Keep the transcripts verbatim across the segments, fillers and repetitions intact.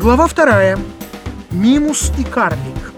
Глава вторая. Мимус и карлик.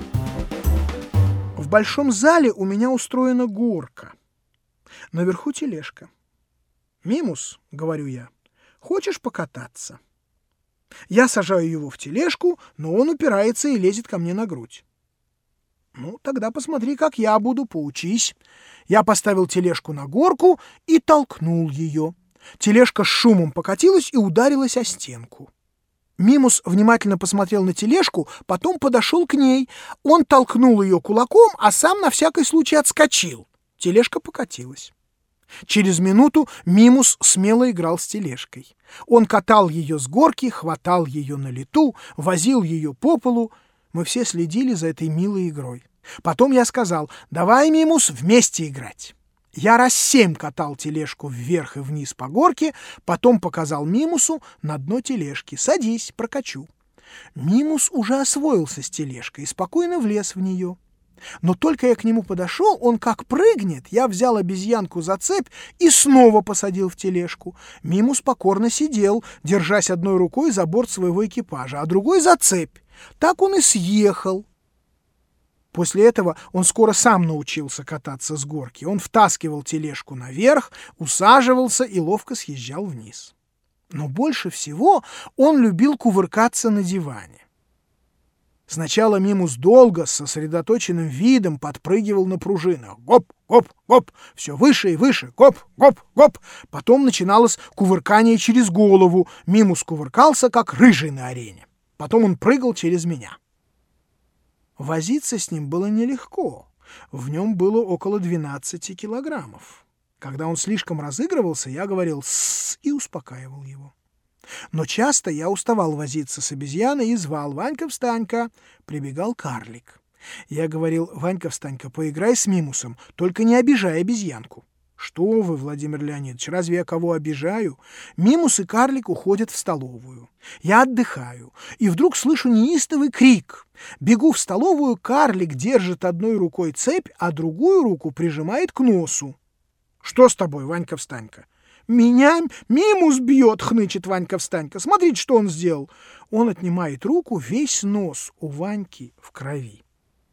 В большом зале у меня устроена горка. Наверху тележка. «Мимус, — говорю я, — хочешь покататься?» Я сажаю его в тележку, но он упирается и лезет ко мне на грудь. «Ну, тогда посмотри, как я буду, поучись». Я поставил тележку на горку и толкнул ее. Тележка с шумом покатилась и ударилась о стенку. Мимус внимательно посмотрел на тележку, потом подошел к ней. Он толкнул ее кулаком, а сам на всякий случай отскочил. Тележка покатилась. Через минуту Мимус смело играл с тележкой. Он катал ее с горки, хватал ее на лету, возил ее по полу. Мы все следили за этой милой игрой. Потом я сказал: «Давай, Мимус, вместе играть». Я раз семь катал тележку вверх и вниз по горке, потом показал Мимусу на дно тележки: «Садись, прокачу». Мимус уже освоился с тележкой и спокойно влез в нее. Но только я к нему подошел, он как прыгнет. Я взял обезьянку за цепь и снова посадил в тележку. Мимус покорно сидел, держась одной рукой за борт своего экипажа, а другой за цепь. Так он и съехал. После этого он скоро сам научился кататься с горки. Он втаскивал тележку наверх, усаживался и ловко съезжал вниз. Но больше всего он любил кувыркаться на диване. Сначала Мимус долго, с сосредоточенным видом подпрыгивал на пружинах. Гоп, гоп, гоп, все выше и выше, гоп, гоп, гоп. Потом начиналось кувыркание через голову. Мимус кувыркался, как рыжий на арене. Потом он прыгал через меня. Возиться с ним было нелегко. В нем было около двенадцати килограммов. Когда он слишком разыгрывался, я говорил «сссс» и успокаивал его. Но часто я уставал возиться с обезьяной и звал: «Ванька, встань-ка!» Прибегал карлик. Я говорил: «Ванька, встань-ка, поиграй с Мимусом, только не обижай обезьянку». «Что вы, Владимир Леонидович, разве я кого обижаю?» Мимус и карлик уходят в столовую. Я отдыхаю, и вдруг слышу неистовый крик. Бегу в столовую, карлик держит одной рукой цепь, а другую руку прижимает к носу. «Что с тобой, Ванька, встань-ка?» «Меня Мимус бьет!» — хнычет Ванька, встань-ка. «Смотрите, что он сделал!» Он отнимает руку, весь нос у Ваньки в крови.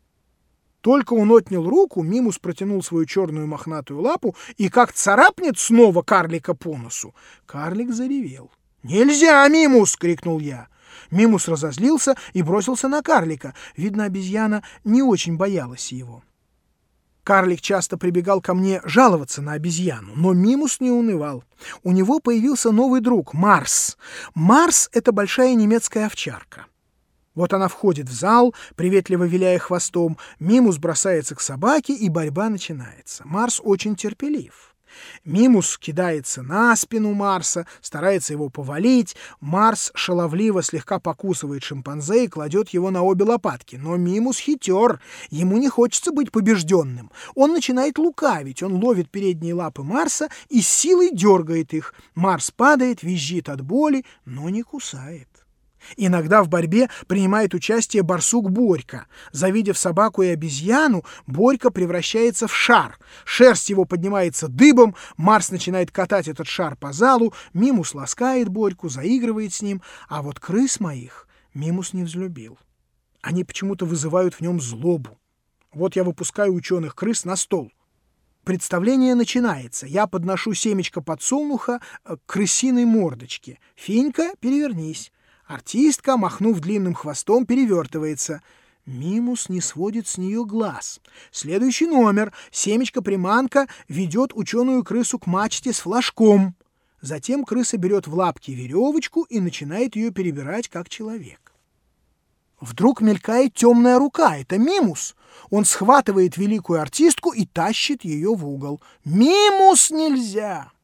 Только он отнял руку, Мимус протянул свою черную мохнатую лапу и как царапнет снова карлика по носу. Карлик заревел. «Нельзя, Мимус!» — крикнул я. Мимус разозлился и бросился на карлика. Видно, обезьяна не очень боялась его. Карлик часто прибегал ко мне жаловаться на обезьяну, но Мимус не унывал. У него появился новый друг — Марс. Марс — это большая немецкая овчарка. Вот она входит в зал, приветливо виляя хвостом. Мимус бросается к собаке, и борьба начинается. Марс очень терпелив. Мимус кидается на спину Марса, старается его повалить. Марс шаловливо слегка покусывает шимпанзе и кладет его на обе лопатки. Но Мимус хитер, ему не хочется быть побежденным. Он начинает лукавить, он ловит передние лапы Марса и с силой дергает их. Марс падает, визжит от боли, но не кусает. Иногда в борьбе принимает участие барсук Борька. Завидев собаку и обезьяну, Борька превращается в шар. Шерсть его поднимается дыбом, Марс начинает катать этот шар по залу, Мимус ласкает Борьку, заигрывает с ним, а вот крыс моих Мимус не взлюбил. Они почему-то вызывают в нем злобу. Вот я выпускаю ученых крыс на стол. Представление начинается. Я подношу семечко подсолнуха к крысиной мордочке. «Финька, перевернись». Артистка, махнув длинным хвостом, перевертывается. Мимус не сводит с нее глаз. Следующий номер. Семечко-приманка ведет ученую крысу к мачте с флажком. Затем крыса берет в лапки веревочку и начинает ее перебирать, как человек. Вдруг мелькает темная рука. Это Мимус. Он схватывает великую артистку и тащит ее в угол. «Мимус нельзя!»